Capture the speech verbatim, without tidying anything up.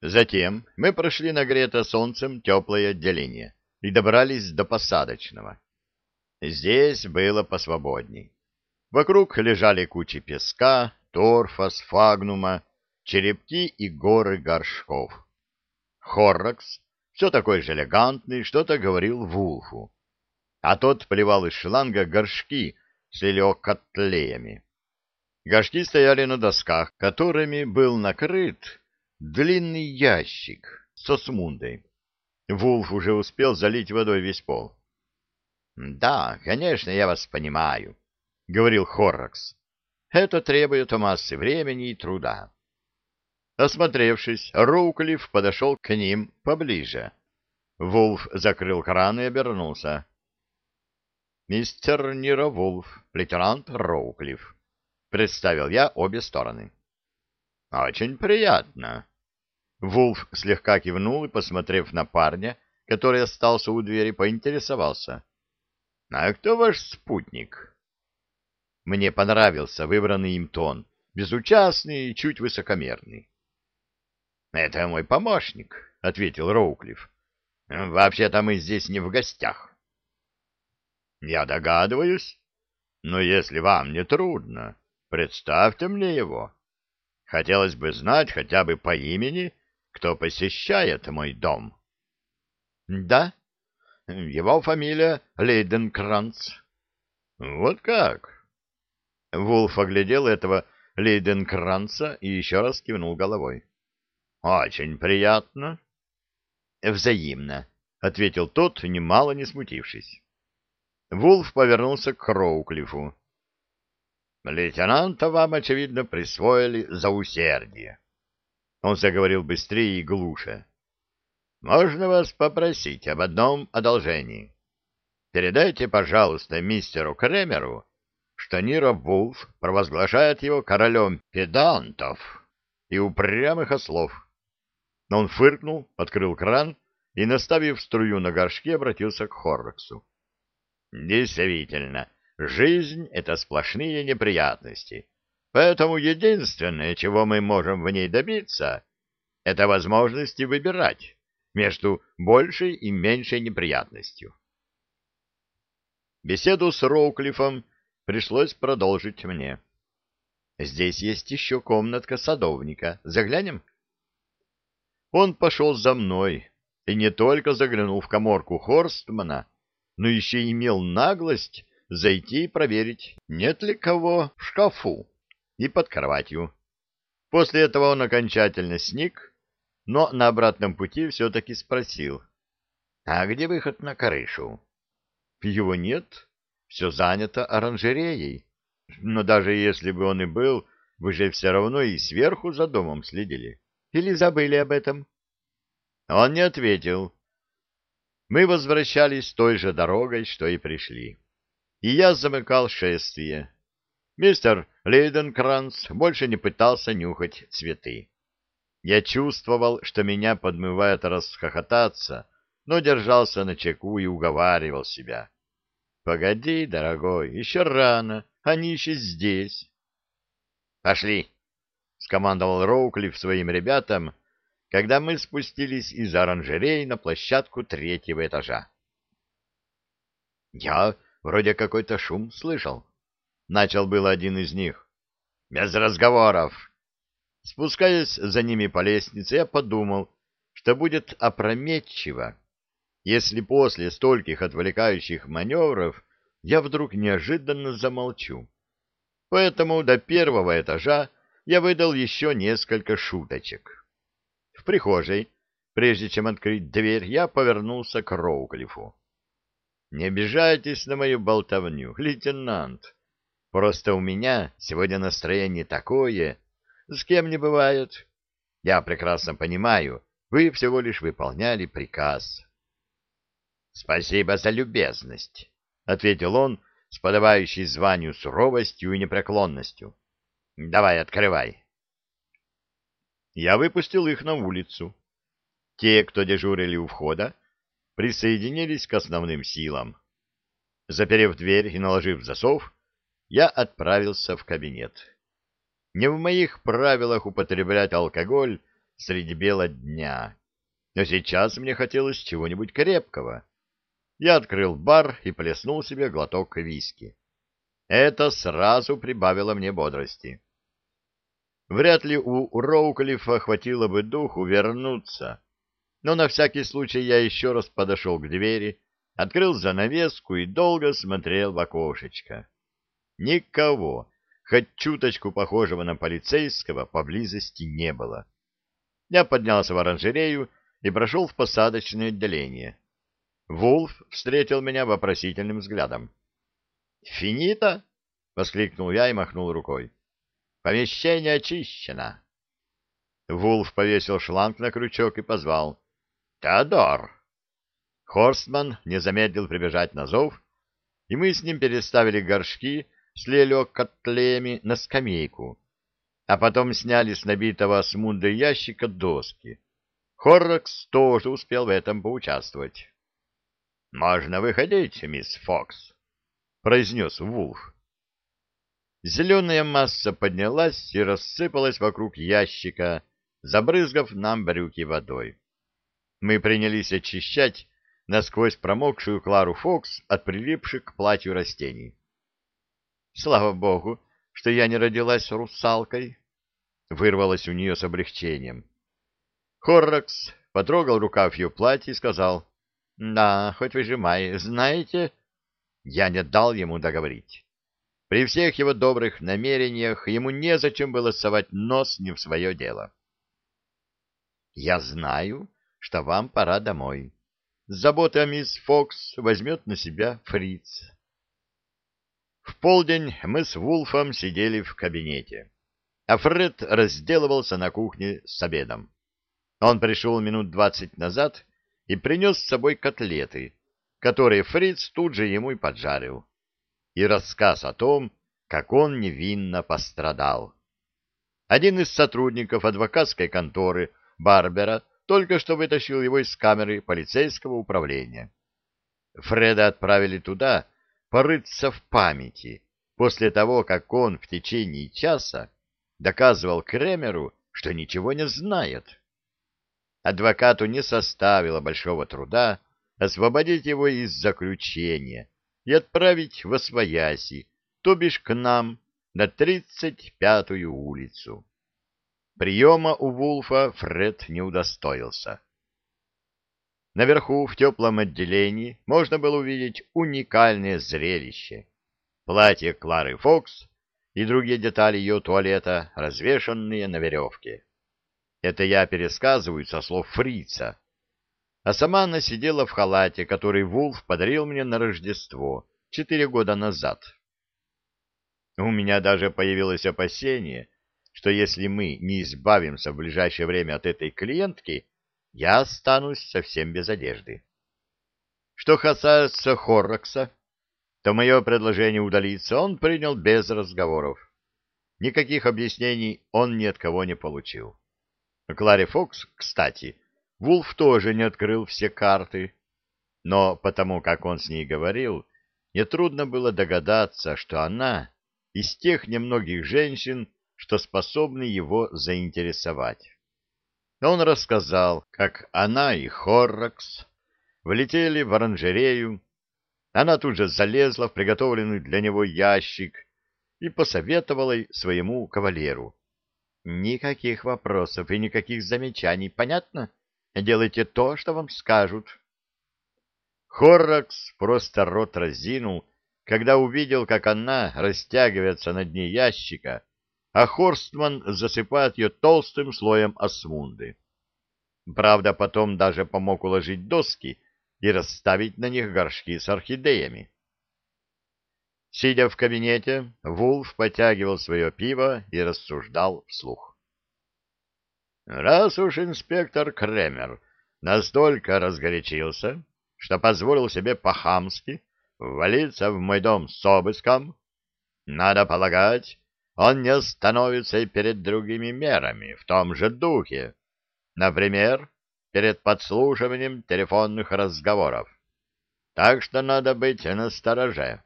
Затем мы прошли нагретое солнцем теплое отделение и добрались до посадочного. Здесь было посвободней. Вокруг лежали кучи песка, торфа, сфагнума, черепки и горы горшков. Хоррокс, все такой же элегантный, что-то говорил Вулфу, а тот плевал из шланга горшки с лилиокотлеями. Горшки стояли на досках, которыми был накрыт длинный ящик со смундой. Вулф уже успел залить водой весь пол. — Да, конечно, я вас понимаю, — говорил Хоррокс. — Это требует массы времени и труда. Осмотревшись, Роуклифф подошел к ним поближе. Вулф закрыл кран и обернулся. — Мистер Ниро Вулф, лейтенант Роуклифф, — представил я обе стороны. — Очень приятно. Вулф слегка кивнул и, посмотрев на парня, который остался у двери, поинтересовался. — А кто ваш спутник? Мне понравился выбранный им тон, безучастный и чуть высокомерный. — Это мой помощник, — ответил Роуклифф. — Вообще-то мы здесь не в гостях. — Я догадываюсь, но если вам не трудно, представьте мне его. Хотелось бы знать хотя бы по имени, кто посещает мой дом. — Да, его фамилия Лейденкранц. — Вот как? Вулф оглядел этого Лейденкранца и еще раз кивнул головой. — Очень приятно. — Взаимно, — ответил тот, немало не смутившись. Вулф повернулся к Роуклиффу. — Лейтенанта вам, очевидно, присвоили за усердие. Он заговорил быстрее и глуше. — Можно вас попросить об одном одолжении? Передайте, пожалуйста, мистеру Кремеру, что Ниро Вулф провозглашает его королем педантов и упрямых ослов. Но он фыркнул, открыл кран и, наставив струю на горшке, обратился к Хорроксу. — Действительно, жизнь — это сплошные неприятности. Поэтому единственное, чего мы можем в ней добиться, это возможности выбирать между большей и меньшей неприятностью. Беседу с Роуклиффом пришлось продолжить мне. Здесь есть еще комнатка садовника. Заглянем? Он пошел за мной и не только заглянул в каморку Хорстмана, но еще имел наглость зайти и проверить, нет ли кого в шкафу и под кроватью. После этого он окончательно сник, но на обратном пути все-таки спросил. — А где выход на крышу? — Его нет, все занято оранжереей. Но даже если бы он и был, вы же все равно и сверху за домом следили. Или забыли об этом? Он не ответил. Мы возвращались той же дорогой, что и пришли. И я замыкал шествие. Мистер Лейденкранц больше не пытался нюхать цветы. Я чувствовал, что меня подмывает расхохотаться, но держался на чеку и уговаривал себя. «Погоди, дорогой, еще рано, они еще здесь». «Пошли!» — скомандовал Роуклифф своим ребятам, когда мы спустились из оранжерей на площадку третьего этажа. «Я вроде какой-то шум слышал». Начал был один из них. «Без разговоров!» Спускаясь за ними по лестнице, я подумал, что будет опрометчиво, если после стольких отвлекающих маневров я вдруг неожиданно замолчу. Поэтому до первого этажа я выдал еще несколько шуточек. В прихожей, прежде чем открыть дверь, я повернулся к Роуклиффу. «Не обижайтесь на мою болтовню, лейтенант. Просто у меня сегодня настроение такое, с кем не бывает. Я прекрасно понимаю, вы всего лишь выполняли приказ». «Спасибо за любезность», — ответил он с подобающей званию суровостью и непреклонностью. «Давай, открывай». Я выпустил их на улицу. Те, кто дежурили у входа, присоединились к основным силам. Заперев дверь и наложив засов, я отправился в кабинет. Не в моих правилах употреблять алкоголь среди бела дня. Но сейчас мне хотелось чего-нибудь крепкого. Я открыл бар и плеснул себе глоток виски. Это сразу прибавило мне бодрости. Вряд ли у Роуклифа хватило бы духу вернуться, но на всякий случай я еще раз подошел к двери, открыл занавеску и долго смотрел в окошечко. Никого, хоть чуточку похожего на полицейского, поблизости не было. Я поднялся в оранжерею и прошел в посадочное отделение. Вулф встретил меня вопросительным взглядом. «Финита?» — воскликнул я и махнул рукой. «Помещение очищено». Вулф повесил шланг на крючок и позвал. «Теодор!» Хорстман не замедлил прибежать на зов, и мы с ним переставили горшки с лелек-котлеями на скамейку, а потом сняли с набитого смундой ящика доски. Хоррокс тоже успел в этом поучаствовать. «Можно выходить, мисс Фокс», — произнес Вулф. Зеленая масса поднялась и рассыпалась вокруг ящика, забрызгав нам брюки водой. Мы принялись очищать насквозь промокшую Клару Фокс от прилипших к платью растений. «Слава богу, что я не родилась русалкой!» — вырвалось у нее с облегчением. Хоррокс потрогал рукав ее платья и сказал: «Да, хоть выжимай, знаете...» Я не дал ему договорить. При всех его добрых намерениях ему незачем было совать нос не в свое дело. «Я знаю, что вам пора домой. Заботы о мисс Фокс возьмет на себя Фриц». В полдень мы с Вулфом сидели в кабинете, а Фред разделывался на кухне с обедом. Он пришел минут двадцать назад и принес с собой котлеты, которые Фриц тут же ему и поджарил, и рассказ о том, как он невинно пострадал. Один из сотрудников адвокатской конторы, Барбера, только что вытащил его из камеры полицейского управления. Фреда отправили туда порыться в памяти после того, как он в течение часа доказывал Кремеру, что ничего не знает. Адвокату не составило большого труда освободить его из заключения и отправить восвояси, то бишь к нам, на тридцать пятую улицу. Приема у Вулфа Фред не удостоился. Наверху, в теплом отделении, можно было увидеть уникальное зрелище. Платье Клары Фокс и другие детали ее туалета, развешанные на веревке. Это я пересказываю со слов Фрица. А сама она сидела в халате, который Вулф подарил мне на Рождество четыре года назад. У меня даже появилось опасение, что если мы не избавимся в ближайшее время от этой клиентки, я останусь совсем без одежды. Что касается Хоррокса, то мое предложение удалиться он принял без разговоров. Никаких объяснений он ни от кого не получил. Кларе Фокс, кстати, Вулф тоже не открыл все карты, но потому как он с ней говорил, нетрудно было догадаться, что она из тех немногих женщин, что способны его заинтересовать. Он рассказал, как она и Хоррокс влетели в оранжерею. Она тут же залезла в приготовленный для него ящик и посоветовала своему кавалеру: «Никаких вопросов и никаких замечаний, понятно? Делайте то, что вам скажут». Хоррокс просто рот разинул, когда увидел, как она растягивается на дне ящика, а Хорстман засыпает ее толстым слоем осмунды. Правда, потом даже помог уложить доски и расставить на них горшки с орхидеями. Сидя в кабинете, Вулф потягивал свое пиво и рассуждал вслух. «Раз уж инспектор Кремер настолько разгорячился, что позволил себе по-хамски ввалиться в мой дом с обыском, надо полагать, он не остановится и перед другими мерами в том же духе, например, перед подслушиванием телефонных разговоров. Так что надо быть настороже».